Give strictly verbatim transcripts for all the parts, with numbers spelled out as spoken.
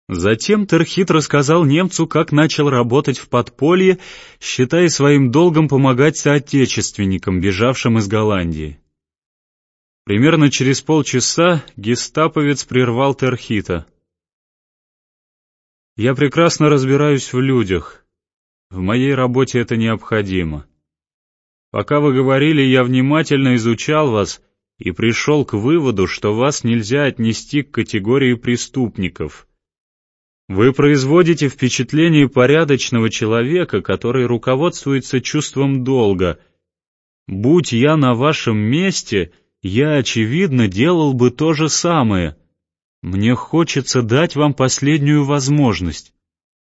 Затем Терхит рассказал немцу, как начал работать в подполье, считая своим долгом помогать соотечественникам, бежавшим из Голландии. Примерно через полчаса гестаповец прервал Терхита. «Я прекрасно разбираюсь в людях. В моей работе это необходимо. Пока вы говорили, я внимательно изучал вас и пришел к выводу, что вас нельзя отнести к категории преступников. Вы производите впечатление порядочного человека, который руководствуется чувством долга. Будь я на вашем месте, я, очевидно, делал бы то же самое. Мне хочется дать вам последнюю возможность».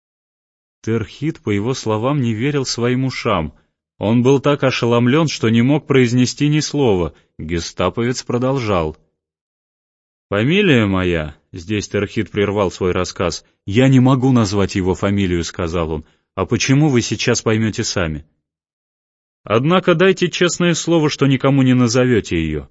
Терхит, по его словам, не верил своим ушам. Он был так ошеломлен, что не мог произнести ни слова. Гестаповец продолжал. «Фамилия моя...» — здесь Терхит прервал свой рассказ. «Я не могу назвать его фамилию», — сказал он. «А почему, вы сейчас поймете сами. Однако дайте честное слово, что никому не назовете ее.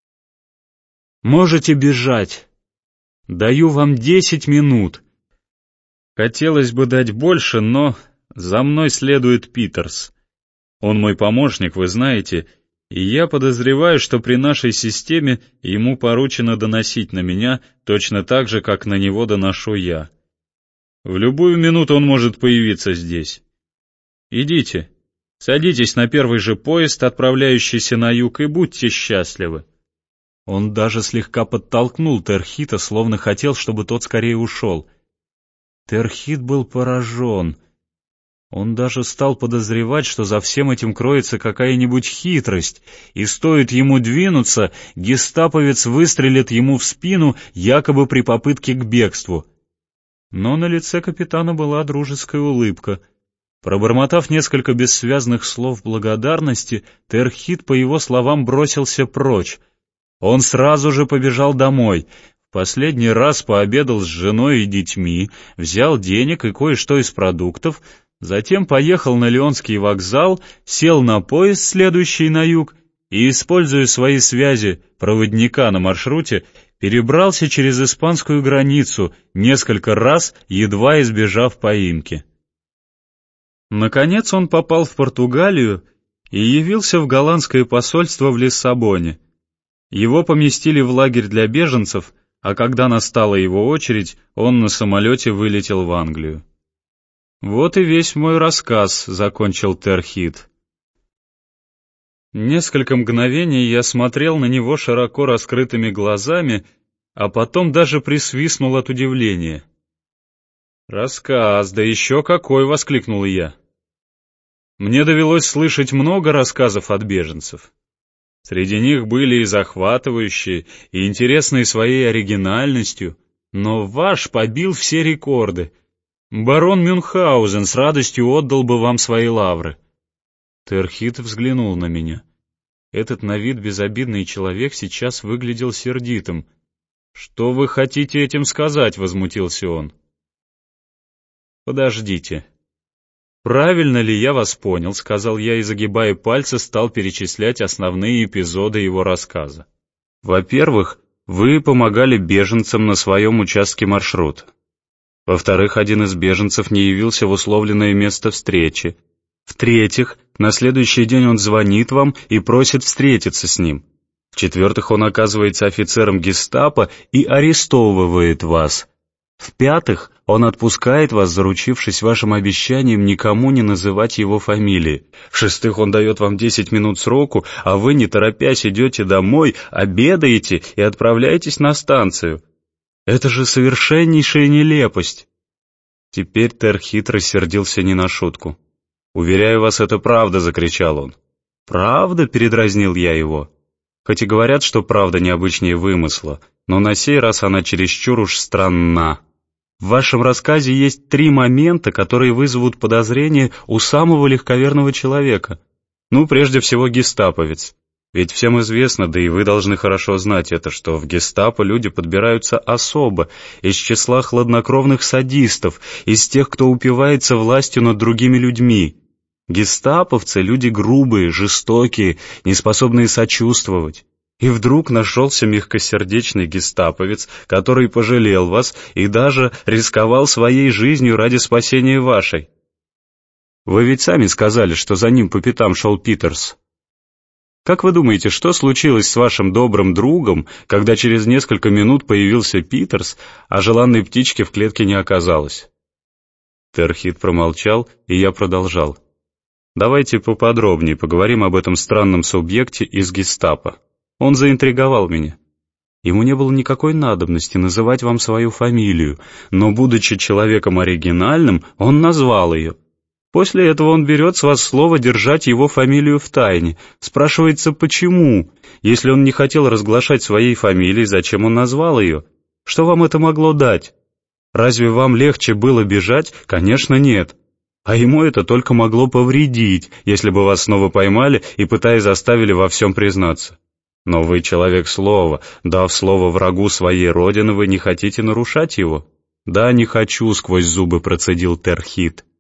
Можете бежать. Даю вам десять минут. Хотелось бы дать больше, но за мной следует Питерс. Он мой помощник, вы знаете, и я подозреваю, что при нашей системе ему поручено доносить на меня точно так же, как на него доношу я. В любую минуту он может появиться здесь. Идите, садитесь на первый же поезд, отправляющийся на юг, и будьте счастливы». Он даже слегка подтолкнул Терхита, словно хотел, чтобы тот скорее ушел. Терхит был поражен. Он даже стал подозревать, что за всем этим кроется какая-нибудь хитрость, и стоит ему двинуться, гестаповец выстрелит ему в спину, якобы при попытке к бегству. Но на лице капитана была дружеская улыбка. Пробормотав несколько бессвязных слов благодарности, Терхит, по его словам, бросился прочь. Он сразу же побежал домой. В последний раз пообедал с женой и детьми, взял денег и кое-что из продуктов, затем поехал на Лионский вокзал, сел на поезд, следующий на юг, и, используя свои связи проводника на маршруте, перебрался через испанскую границу, несколько раз едва избежав поимки. Наконец он попал в Португалию и явился в голландское посольство в Лиссабоне. Его поместили в лагерь для беженцев, а когда настала его очередь, он на самолете вылетел в Англию. «Вот и весь мой рассказ», — закончил Терхит. Несколько мгновений я смотрел на него широко раскрытыми глазами, а потом даже присвистнул от удивления. «Рассказ, да еще какой!» — воскликнул я. Мне довелось слышать много рассказов от беженцев. Среди них были и захватывающие, и интересные своей оригинальностью, но ваш побил все рекорды. Барон Мюнхгаузен с радостью отдал бы вам свои лавры». Терхит взглянул на меня. Этот на вид безобидный человек сейчас выглядел сердитым. «Что вы хотите этим сказать?» — возмутился он. «Подождите. «Правильно ли я вас понял?» — сказал я и, загибая пальцы, стал перечислять основные эпизоды его рассказа. «Во-первых, вы помогали беженцам на своем участке маршрута. Во-вторых, один из беженцев не явился в условленное место встречи. В-третьих, на следующий день он звонит вам и просит встретиться с ним. В-четвертых, он оказывается офицером гестапо и арестовывает вас. В-пятых, он отпускает вас, заручившись вашим обещанием никому не называть его фамилии. В-шестых, он дает вам десять минут сроку, а вы, не торопясь, идете домой, обедаете и отправляетесь на станцию. Это же совершеннейшая нелепость». Теперь Терхит рассердился не на шутку. «Уверяю вас, это правда», — закричал он. «Правда?» — передразнил я его. Хоть и говорят, что правда необычнее вымысла, но на сей раз она чересчур уж странна. В вашем рассказе есть три момента, которые вызовут подозрение у самого легковерного человека. Ну, прежде всего, гестаповец. Ведь всем известно, да и вы должны хорошо знать это, что в гестапо люди подбираются особо, из числа хладнокровных садистов, из тех, кто упивается властью над другими людьми. Гестаповцы — люди грубые, жестокие, неспособные сочувствовать. И вдруг нашелся мягкосердечный гестаповец, который пожалел вас и даже рисковал своей жизнью ради спасения вашей. Вы ведь сами сказали, что за ним по пятам шел Питерс. Как вы думаете, что случилось с вашим добрым другом, когда через несколько минут появился Питерс, а желанной птички в клетке не оказалось? Терхит промолчал, и я продолжал. Давайте поподробнее поговорим об этом странном субъекте из гестапо. Он заинтриговал меня. Ему не было никакой надобности называть вам свою фамилию, но, будучи человеком оригинальным, он назвал ее. После этого он берет с вас слово держать его фамилию в тайне. Спрашивается, почему? Если он не хотел разглашать своей фамилии, зачем он назвал ее? Что вам это могло дать? Разве вам легче было бежать? Конечно, нет. А ему это только могло повредить, если бы вас снова поймали и, пытаясь, заставили во всем признаться. Но вы человек слова, дав слово врагу своей родины, вы не хотите нарушать его? Да, не хочу, сквозь зубы процедил Терхит.